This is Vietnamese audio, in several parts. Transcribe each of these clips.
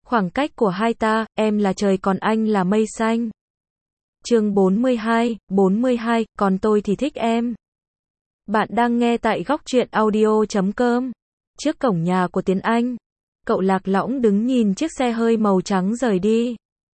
Khoảng cách của hai ta, em là trời còn anh là mây xanh. Chương 42, còn tôi thì thích em. Bạn đang nghe tại góc truyện audio.com. Trước cổng nhà của Tiến Anh, cậu lạc lõng đứng nhìn chiếc xe hơi màu trắng rời đi.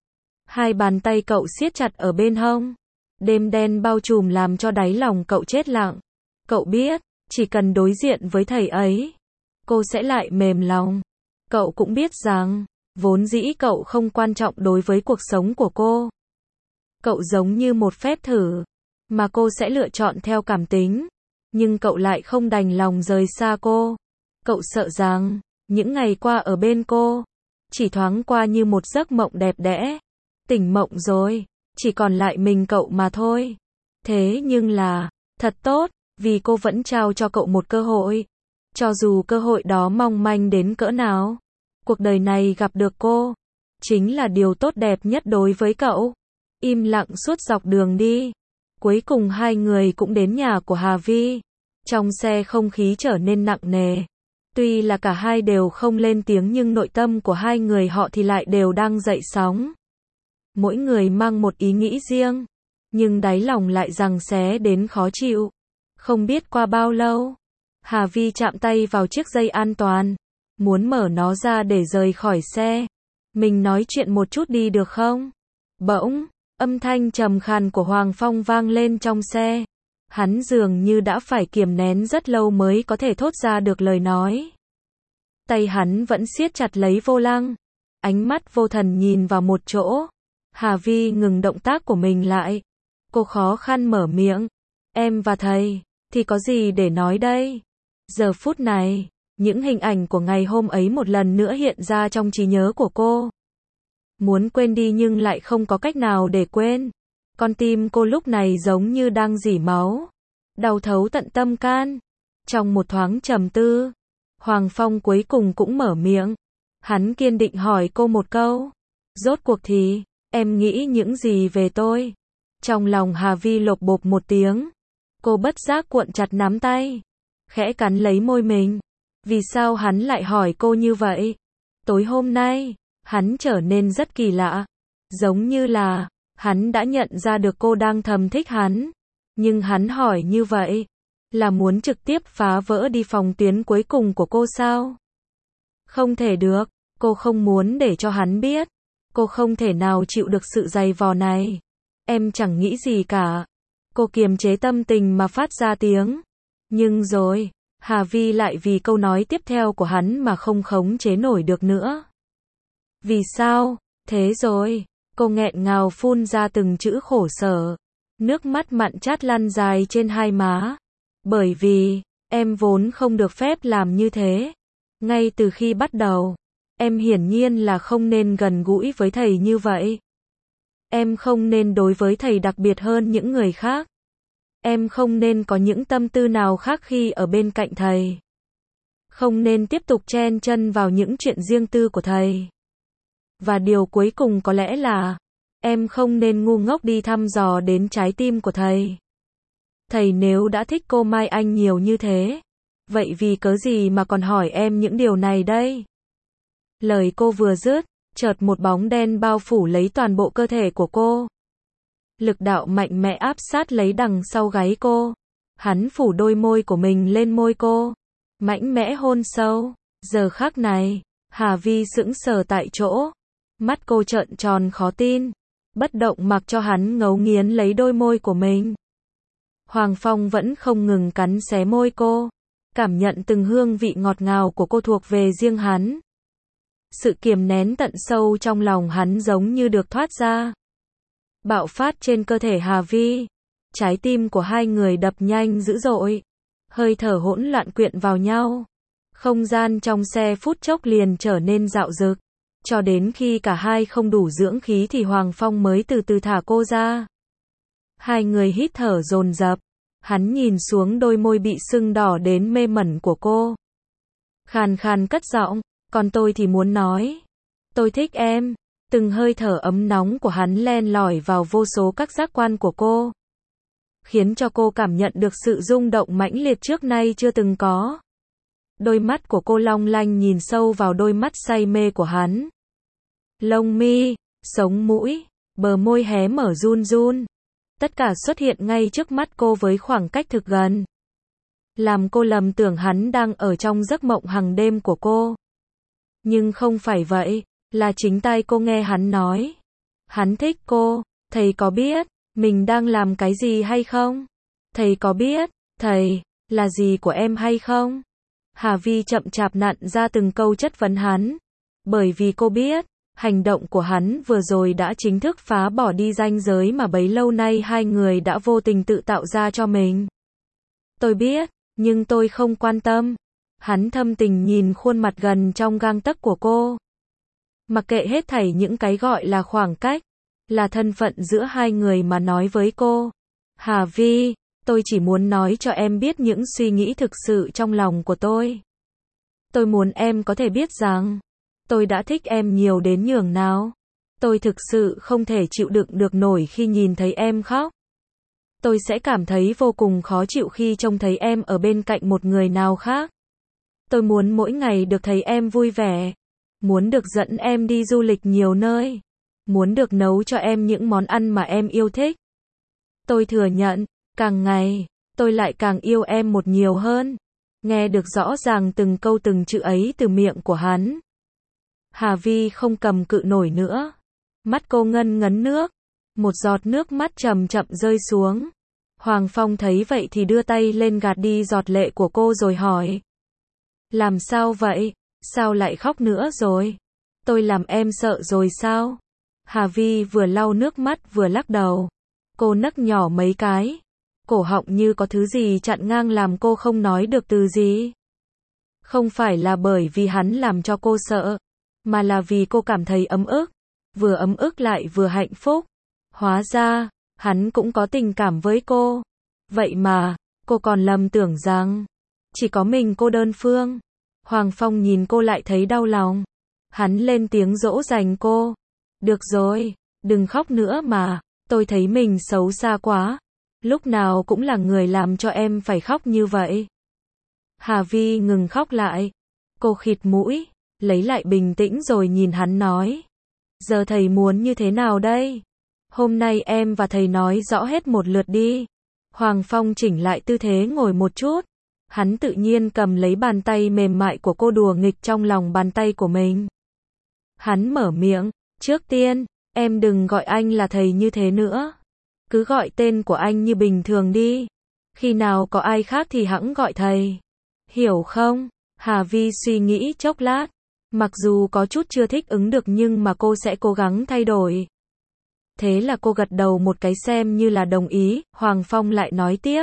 Hai bàn tay cậu siết chặt ở bên hông. Đêm đen bao trùm làm cho đáy lòng cậu chết lặng. Cậu biết, chỉ cần đối diện với thầy ấy, cô sẽ lại mềm lòng. Cậu cũng biết rằng, vốn dĩ cậu không quan trọng đối với cuộc sống của cô. Cậu giống như một phép thử, mà cô sẽ lựa chọn theo cảm tính. Nhưng cậu lại không đành lòng rời xa cô. Cậu sợ rằng, những ngày qua ở bên cô, chỉ thoáng qua như một giấc mộng đẹp đẽ. Tỉnh mộng rồi, chỉ còn lại mình cậu mà thôi. Thế nhưng là, thật tốt, vì cô vẫn trao cho cậu một cơ hội. Cho dù cơ hội đó mong manh đến cỡ nào, cuộc đời này gặp được cô, chính là điều tốt đẹp nhất đối với cậu. Im lặng suốt dọc đường đi. Cuối cùng hai người cũng đến nhà của Hà Vi. Trong xe không khí trở nên nặng nề. Tuy là cả hai đều không lên tiếng nhưng nội tâm của hai người họ thì lại đều đang dậy sóng. Mỗi người mang một ý nghĩ riêng, nhưng đáy lòng lại giằng xé đến khó chịu. Không biết qua bao lâu, Hà Vi chạm tay vào chiếc dây an toàn, muốn mở nó ra để rời khỏi xe. Mình nói chuyện một chút đi được không? Bỗng, âm thanh trầm khàn của Hoàng Phong vang lên trong xe. Hắn dường như đã phải kiềm nén rất lâu mới có thể thốt ra được lời nói. Tay hắn vẫn siết chặt lấy vô lăng. Ánh mắt vô thần nhìn vào một chỗ. Hà Vi ngừng động tác của mình lại. Cô khó khăn mở miệng. Em và thầy, thì có gì để nói đây? Giờ phút này, những hình ảnh của ngày hôm ấy một lần nữa hiện ra trong trí nhớ của cô. Muốn quên đi nhưng lại không có cách nào để quên. Con tim cô lúc này giống như đang rỉ máu. Đau thấu tận tâm can. Trong một thoáng trầm tư, Hoàng Phong cuối cùng cũng mở miệng. Hắn kiên định hỏi cô một câu. Rốt cuộc thì, em nghĩ những gì về tôi? Trong lòng Hà Vi lộp bộp một tiếng. Cô bất giác cuộn chặt nắm tay, khẽ cắn lấy môi mình. Vì sao hắn lại hỏi cô như vậy? Tối hôm nay, hắn trở nên rất kỳ lạ. Giống như là, hắn đã nhận ra được cô đang thầm thích hắn. Nhưng hắn hỏi như vậy, là muốn trực tiếp phá vỡ đi phòng tuyến cuối cùng của cô sao? Không thể được, cô không muốn để cho hắn biết. Cô không thể nào chịu được sự dày vò này. Em chẳng nghĩ gì cả. Cô kiềm chế tâm tình mà phát ra tiếng. Nhưng rồi, Hà Vi lại vì câu nói tiếp theo của hắn mà không khống chế nổi được nữa. Vì sao? Thế rồi, cô nghẹn ngào phun ra từng chữ khổ sở. Nước mắt mặn chát lăn dài trên hai má. Bởi vì, em vốn không được phép làm như thế. Ngay từ khi bắt đầu, em hiển nhiên là không nên gần gũi với thầy như vậy. Em không nên đối với thầy đặc biệt hơn những người khác. Em không nên có những tâm tư nào khác khi ở bên cạnh thầy. Không nên tiếp tục chen chân vào những chuyện riêng tư của thầy. Và điều cuối cùng có lẽ là, em không nên ngu ngốc đi thăm dò đến trái tim của thầy. Thầy nếu đã thích cô Mai Anh nhiều như thế, vậy vì cớ gì mà còn hỏi em những điều này đây? Lời cô vừa dứt, chợt một bóng đen bao phủ lấy toàn bộ cơ thể của cô. Lực đạo mạnh mẽ áp sát lấy đằng sau gáy cô. Hắn phủ đôi môi của mình lên môi cô, mạnh mẽ hôn sâu. Giờ khắc này, Hà Vi sững sờ tại chỗ. Mắt cô trợn tròn khó tin, bất động mặc cho hắn ngấu nghiến lấy đôi môi của mình. Hoàng Phong vẫn không ngừng cắn xé môi cô, cảm nhận từng hương vị ngọt ngào của cô thuộc về riêng hắn. Sự kiềm nén tận sâu trong lòng hắn giống như được thoát ra, bạo phát trên cơ thể Hà Vi. Trái tim của hai người đập nhanh dữ dội, hơi thở hỗn loạn quyện vào nhau. Không gian trong xe phút chốc liền trở nên rạo rực, cho đến khi cả hai không đủ dưỡng khí thì Hoàng Phong mới từ từ thả cô ra. Hai người hít thở dồn dập, hắn nhìn xuống đôi môi bị sưng đỏ đến mê mẩn của cô. Khàn khàn cất giọng, còn tôi thì muốn nói, tôi thích em. Từng hơi thở ấm nóng của hắn len lỏi vào vô số các giác quan của cô, khiến cho cô cảm nhận được sự rung động mãnh liệt trước nay chưa từng có. Đôi mắt của cô long lanh nhìn sâu vào đôi mắt say mê của hắn. lông mi, sống mũi, bờ môi hé mở run run. Tất cả xuất hiện ngay trước mắt cô với khoảng cách thực gần. Làm cô lầm tưởng hắn đang ở trong giấc mộng hàng đêm của cô. Nhưng không phải vậy, là chính tai cô nghe hắn nói. Hắn thích cô, thầy có biết, mình đang làm cái gì hay không? Thầy có biết, thầy, là gì của em hay không? Hà Vi chậm chạp nặn ra từng câu chất vấn hắn. Bởi vì cô biết, hành động của hắn vừa rồi đã chính thức phá bỏ đi ranh giới mà bấy lâu nay hai người đã vô tình tự tạo ra cho mình. Tôi biết, nhưng tôi không quan tâm. Hắn thâm tình nhìn khuôn mặt gần trong gang tấc của cô. Mặc kệ hết thảy những cái gọi là khoảng cách, là thân phận giữa hai người mà nói với cô. Hà Vi, tôi chỉ muốn nói cho em biết những suy nghĩ thực sự trong lòng của tôi. Tôi muốn em có thể biết rằng, tôi đã thích em nhiều đến nhường nào. Tôi thực sự không thể chịu đựng được nổi khi nhìn thấy em khóc. Tôi sẽ cảm thấy vô cùng khó chịu khi trông thấy em ở bên cạnh một người nào khác. Tôi muốn mỗi ngày được thấy em vui vẻ. Muốn được dẫn em đi du lịch nhiều nơi. Muốn được nấu cho em những món ăn mà em yêu thích. Tôi thừa nhận, càng ngày, tôi lại càng yêu em một nhiều hơn. Nghe được rõ ràng từng câu từng chữ ấy từ miệng của hắn. Hà Vi không cầm cự nổi nữa. Mắt cô ngân ngấn nước. Một giọt nước mắt chậm chậm rơi xuống. Hoàng Phong thấy vậy thì đưa tay lên gạt đi giọt lệ của cô rồi hỏi. Làm sao vậy? Sao lại khóc nữa rồi? Tôi làm em sợ rồi sao? Hà Vi vừa lau nước mắt vừa lắc đầu. Cô nấc nhỏ mấy cái. Cổ họng như có thứ gì chặn ngang làm cô không nói được từ gì. Không phải là bởi vì hắn làm cho cô sợ, mà là vì cô cảm thấy ấm ức. Vừa ấm ức lại vừa hạnh phúc. Hóa ra, hắn cũng có tình cảm với cô. Vậy mà, cô còn lầm tưởng rằng chỉ có mình cô đơn phương. Hoàng Phong nhìn cô lại thấy đau lòng. Hắn lên tiếng dỗ dành cô. Được rồi, đừng khóc nữa mà, tôi thấy mình xấu xa quá. Lúc nào cũng là người làm cho em phải khóc như vậy. Hà Vi ngừng khóc lại. Cô khịt mũi, lấy lại bình tĩnh rồi nhìn hắn nói. Giờ thầy muốn như thế nào đây? Hôm nay em và thầy nói rõ hết một lượt đi. Hoàng Phong chỉnh lại tư thế ngồi một chút. Hắn tự nhiên cầm lấy bàn tay mềm mại của cô đùa nghịch trong lòng bàn tay của mình. Hắn mở miệng, trước tiên, em đừng gọi anh là thầy như thế nữa. Cứ gọi tên của anh như bình thường đi. Khi nào có ai khác thì hẵng gọi thầy. Hiểu không? Hà Vi suy nghĩ chốc lát. Mặc dù có chút chưa thích ứng được nhưng mà cô sẽ cố gắng thay đổi. Thế là cô gật đầu một cái xem như là đồng ý. Hoàng Phong lại nói tiếp.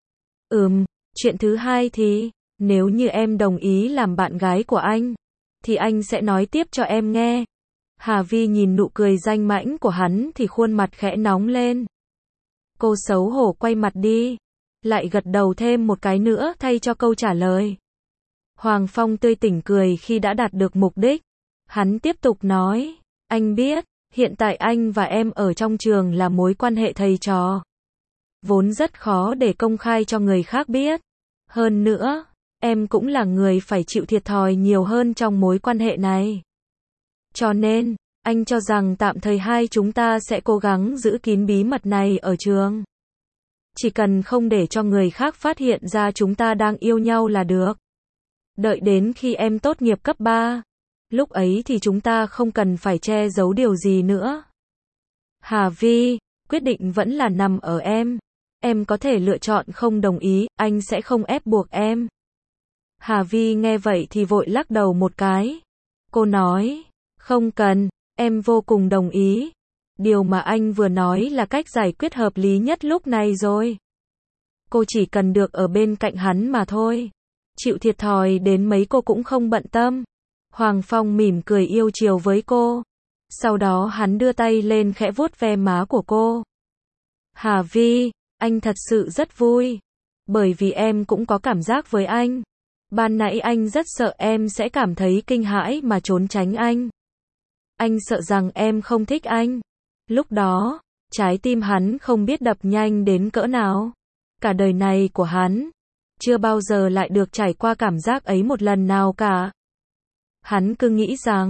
Chuyện thứ hai thì, nếu như em đồng ý làm bạn gái của anh, thì anh sẽ nói tiếp cho em nghe. Hà Vi nhìn nụ cười danh mãnh của hắn thì khuôn mặt khẽ nóng lên. Cô xấu hổ quay mặt đi, lại gật đầu thêm một cái nữa thay cho câu trả lời. Hoàng Phong tươi tỉnh cười khi đã đạt được mục đích. Hắn tiếp tục nói, anh biết, hiện tại anh và em ở trong trường là mối quan hệ thầy trò. Vốn rất khó để công khai cho người khác biết. Hơn nữa, em cũng là người phải chịu thiệt thòi nhiều hơn trong mối quan hệ này. Cho nên, anh cho rằng tạm thời hai chúng ta sẽ cố gắng giữ kín bí mật này ở trường. Chỉ cần không để cho người khác phát hiện ra chúng ta đang yêu nhau là được. Đợi đến khi em tốt nghiệp cấp 3, lúc ấy thì chúng ta không cần phải che giấu điều gì nữa. Hà Vi, quyết định vẫn là nằm ở em. Em có thể lựa chọn không đồng ý, anh sẽ không ép buộc em. Hà Vi nghe vậy thì vội lắc đầu một cái. Cô nói, không cần, em vô cùng đồng ý. Điều mà anh vừa nói là cách giải quyết hợp lý nhất lúc này rồi. Cô chỉ cần được ở bên cạnh hắn mà thôi. Chịu thiệt thòi đến mấy cô cũng không bận tâm. Hoàng Phong mỉm cười yêu chiều với cô. Sau đó hắn đưa tay lên khẽ vuốt ve má của cô. Hà Vi, anh thật sự rất vui. Bởi vì em cũng có cảm giác với anh. Ban nãy anh rất sợ em sẽ cảm thấy kinh hãi mà trốn tránh anh. Anh sợ rằng em không thích anh. Lúc đó, trái tim hắn không biết đập nhanh đến cỡ nào. Cả đời này của hắn, chưa bao giờ lại được trải qua cảm giác ấy một lần nào cả. Hắn cứ nghĩ rằng,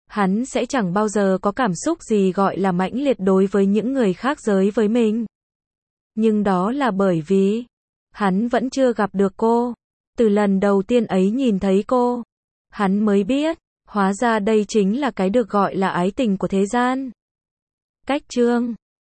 hắn sẽ chẳng bao giờ có cảm xúc gì gọi là mãnh liệt đối với những người khác giới với mình. Nhưng đó là bởi vì hắn vẫn chưa gặp được cô. Từ lần đầu tiên ấy nhìn thấy cô, hắn mới biết, hóa ra đây chính là cái được gọi là ái tình của thế gian. Cách chương